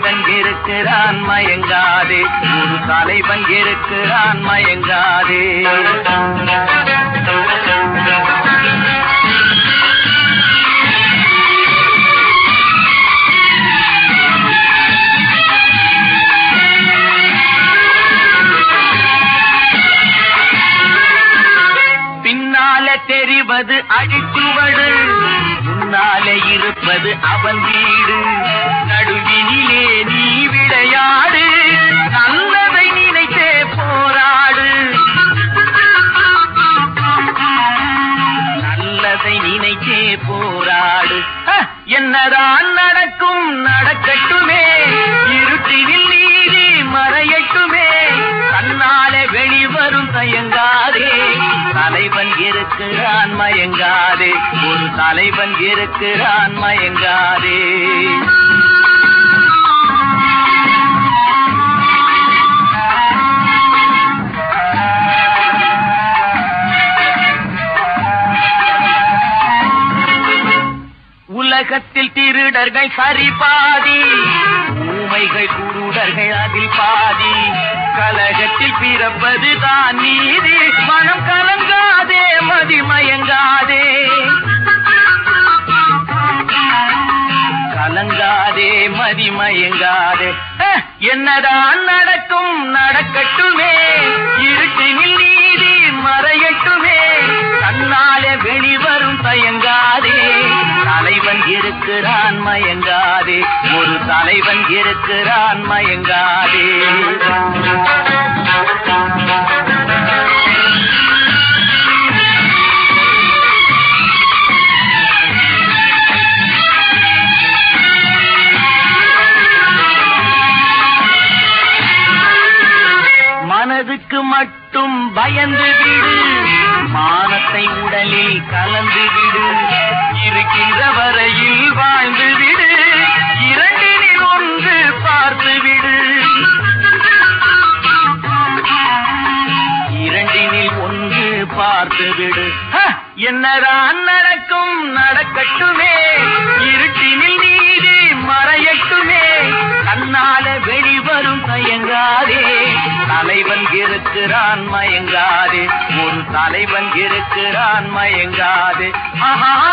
தலைவன் இருக்கிறான் மயங்காதே, ஒரு தலைவன் இருக்கிறான் மயங்காதே. பின்னாலே தெரிவது அழிச்சுவடு, முன்னாலே இருப்பது அவன் வீடு. நடுவினிலே நீ விளையாடு, நல்லதை நினைத்தே போராடு. நல்லதை நினைத்தே போராடு. என்னதான் நடக்கும் நடக்கட்டுமே, இருட்டினில் நீதி மறையட்டுமே. தன்னாலே வெளிவரும் தயங்காதே, தலைவன் இருக்கிறான் மயங்காதே, ஒரு தலைவன் இருக்கிறான் மயங்காதே. உலகத்தில் திருடர்கள் சரி பாதி, ஊமைகள் குருடர்கள் அதில் பாதி. கலகத்தில் பிறப்பது தான் நீதி, மனம் கலங்காதே மதிமயங்காதே. கலங்காதே மதிமயங்காதே. என்னதான் நடக்கும் நடக்கட்டுமே, இருட்டினில் நீதி மறையட்டுமே. தன்னாலே வெளிவரும் தயங்காதே, தலைவன் இருக்கிறான் மயங்காதே, ஒரு தலைவன் இருக்கிறான் மயங்காதே. மனதுக்கு மட்டும் பயந்து விடு, மானத்தை உடலில் கலந்து விடு. இருக்கின்ற வரையில் வாழ்ந்து விடு, இரண்டினில் ஒன்று பார்த்து விடு. இரண்டினில் ஒன்று பார்த்து விடு. என்னதான் நடக்கும் நடக்கட்டுமே, இருட்டினில் நீதி மறையட்டுமே. தன்னால வெளிவரும் தயங்காதே, தலைவன் இருக்கிறான் மயங்காதே, ஒரு தலைவன் இருக்கிறான் மயங்காதே. ஆஹா.